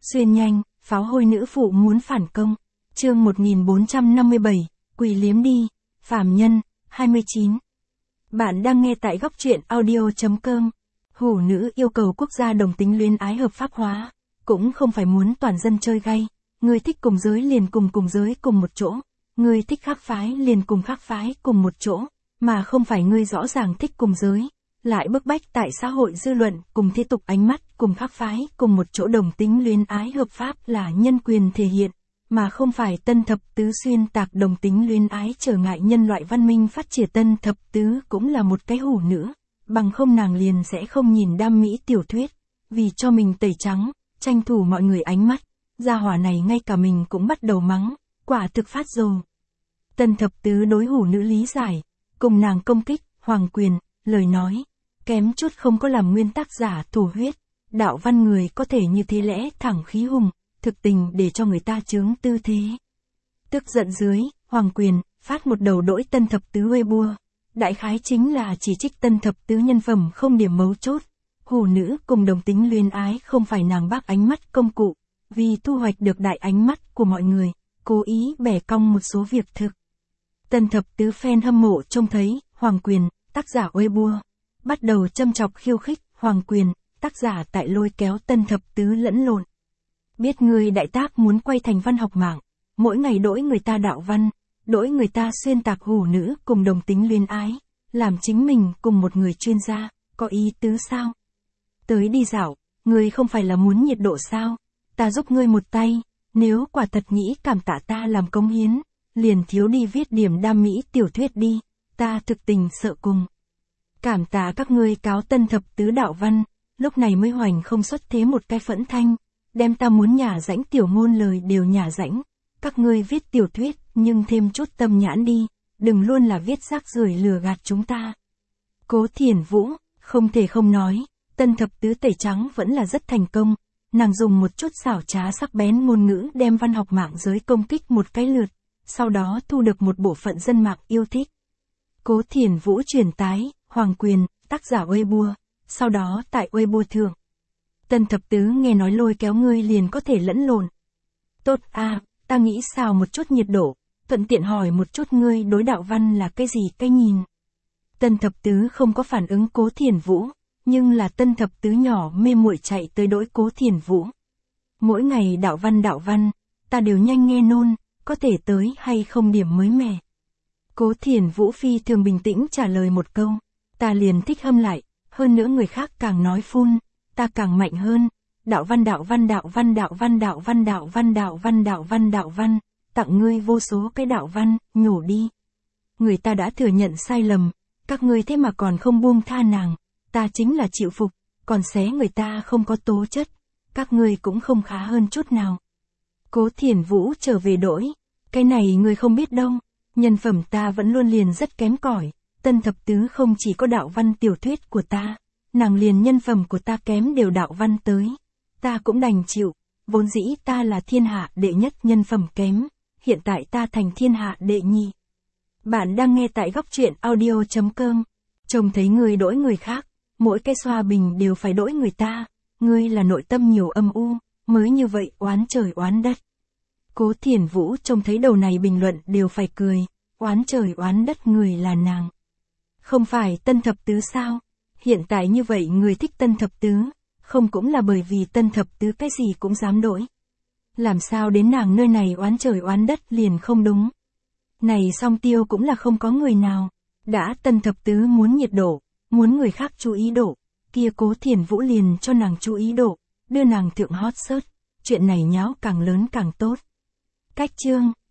Xuyên nhanh, pháo hôi nữ phụ muốn phản công. Chương 1457, quỳ liếm đi, phàm nhân, 29. Bạn đang nghe tại góc truyện audio.com. Hủ nữ yêu cầu quốc gia đồng tính luyến ái hợp pháp hóa, cũng không phải muốn toàn dân chơi gay, người thích cùng giới liền cùng giới cùng một chỗ, người thích khác phái liền cùng khác phái cùng một chỗ, mà không phải người rõ ràng thích cùng giới, lại bức bách tại xã hội dư luận cùng thế tục ánh mắt cùng khác phái cùng một chỗ đồng tính luyến ái hợp pháp là nhân quyền thể hiện, mà không phải tân thập tứ xuyên tạc đồng tính luyến ái trở ngại nhân loại văn minh phát triển. Tân thập tứ cũng là một cái hủ nữ, bằng không nàng liền sẽ không nhìn đam mỹ tiểu thuyết, vì cho mình tẩy trắng, tranh thủ mọi người ánh mắt, gia hỏa này ngay cả mình cũng bắt đầu mắng, quả thực phát rồ. Tân thập tứ đối hủ nữ lý giải, cùng nàng công kích, hoàng quyền, lời nói, kém chút không có làm nguyên tác giả thổ huyết, đạo văn người có thể như thế lẽ thẳng khí hùng, thực tình để cho người ta chướng tư thế. Tức giận dưới, hoàng quyền, phát một đầu đỗi tân thập tứ Weibo. Đại khái chính là chỉ trích tân thập tứ nhân phẩm không điểm mấu chốt. Hủ nữ cùng đồng tính luyến ái không phải nàng bác ánh mắt công cụ, vì thu hoạch được đại ánh mắt của mọi người, cố ý bẻ cong một số việc thực. Tân thập tứ fan hâm mộ trông thấy, hoàng quyền, tác giả Weibo, bắt đầu châm chọc khiêu khích, hoàng quyền, tác giả tại lôi kéo tân thập tứ lẫn lộn. Biết người đại tác muốn quay thành văn học mạng, mỗi ngày đỗi người ta đạo văn, đỗi người ta xuyên tạc hủ nữ cùng đồng tính luyến ái, làm chính mình cùng một người chuyên gia, có ý tứ sao? Tới đi dạo, ngươi không phải là muốn nhiệt độ sao? Ta giúp ngươi một tay, nếu quả thật nghĩ cảm tạ ta làm cống hiến, liền thiếu đi viết điểm đam mỹ tiểu thuyết đi, ta thực tình sợ cùng. Cảm tạ các ngươi cáo tân thập tứ đạo văn, lúc này mới hoành không xuất thế một cái phẫn thanh, đem ta muốn nhả rãnh tiểu ngôn lời đều nhả rãnh. Các ngươi viết tiểu thuyết, nhưng thêm chút tâm nhãn đi, đừng luôn là viết rác rưởi lừa gạt chúng ta. Cố Thiển Vũ, không thể không nói, tân thập tứ tẩy trắng vẫn là rất thành công, nàng dùng một chút xảo trá sắc bén ngôn ngữ đem văn học mạng giới công kích một cái lượt, sau đó thu được một bộ phận dân mạng yêu thích. Cố Thiển Vũ truyền tái, hoàng quyền, tác giả Weibo, sau đó tại Weibo thượng. Tân thập tứ nghe nói lôi kéo ngươi liền có thể lẫn lộn. Tốt a, ta nghĩ xào một chút nhiệt độ, thuận tiện hỏi một chút ngươi đối đạo văn là cái gì cái nhìn. Tân thập tứ không có phản ứng Cố Thiển Vũ, nhưng là tân thập tứ nhỏ mê muội chạy tới đối Cố Thiển Vũ. Mỗi ngày đạo văn, ta đều nhanh nghe nôn, có thể tới hay không điểm mới mẻ. Cố Thiển Vũ phi thường bình tĩnh trả lời một câu, ta liền thích hâm lại, hơn nữa người khác càng nói phun, ta càng mạnh hơn. Đạo văn, tặng ngươi vô số cái đạo văn, nhổ đi. Người ta đã thừa nhận sai lầm, các ngươi thế mà còn không buông tha nàng, ta chính là chịu phục, còn xé người ta không có tố chất, các ngươi cũng không khá hơn chút nào. Cố Thiển Vũ trở về đổi, cái này ngươi không biết đâu, nhân phẩm ta vẫn luôn liền rất kém cỏi, tân thập tứ không chỉ có đạo văn tiểu thuyết của ta, nàng liền nhân phẩm của ta kém đều đạo văn tới. Ta cũng đành chịu, vốn dĩ ta là thiên hạ đệ nhất nhân phẩm kém, hiện tại ta thành thiên hạ đệ nhị. Bạn đang nghe tại góc truyện audio.com, trông thấy người đỗi người khác, mỗi cái xoa bình đều phải đỗi người ta, ngươi là nội tâm nhiều âm u, mới như vậy oán trời oán đất. Cố Thiển Vũ trông thấy đầu này bình luận đều phải cười, oán trời oán đất người là nàng. Không phải tân thập tứ sao? Hiện tại như vậy người thích tân thập tứ, không cũng là bởi vì tân thập tứ cái gì cũng dám đổi. Làm sao đến nàng nơi này oán trời oán đất liền không đúng. Này song tiêu cũng là không có người nào. Đã tân thập tứ muốn nhiệt độ, muốn người khác chú ý độ, kia Cố Thiển Vũ liền cho nàng chú ý độ, đưa nàng thượng hot search, chuyện này nháo càng lớn càng tốt. Cách chương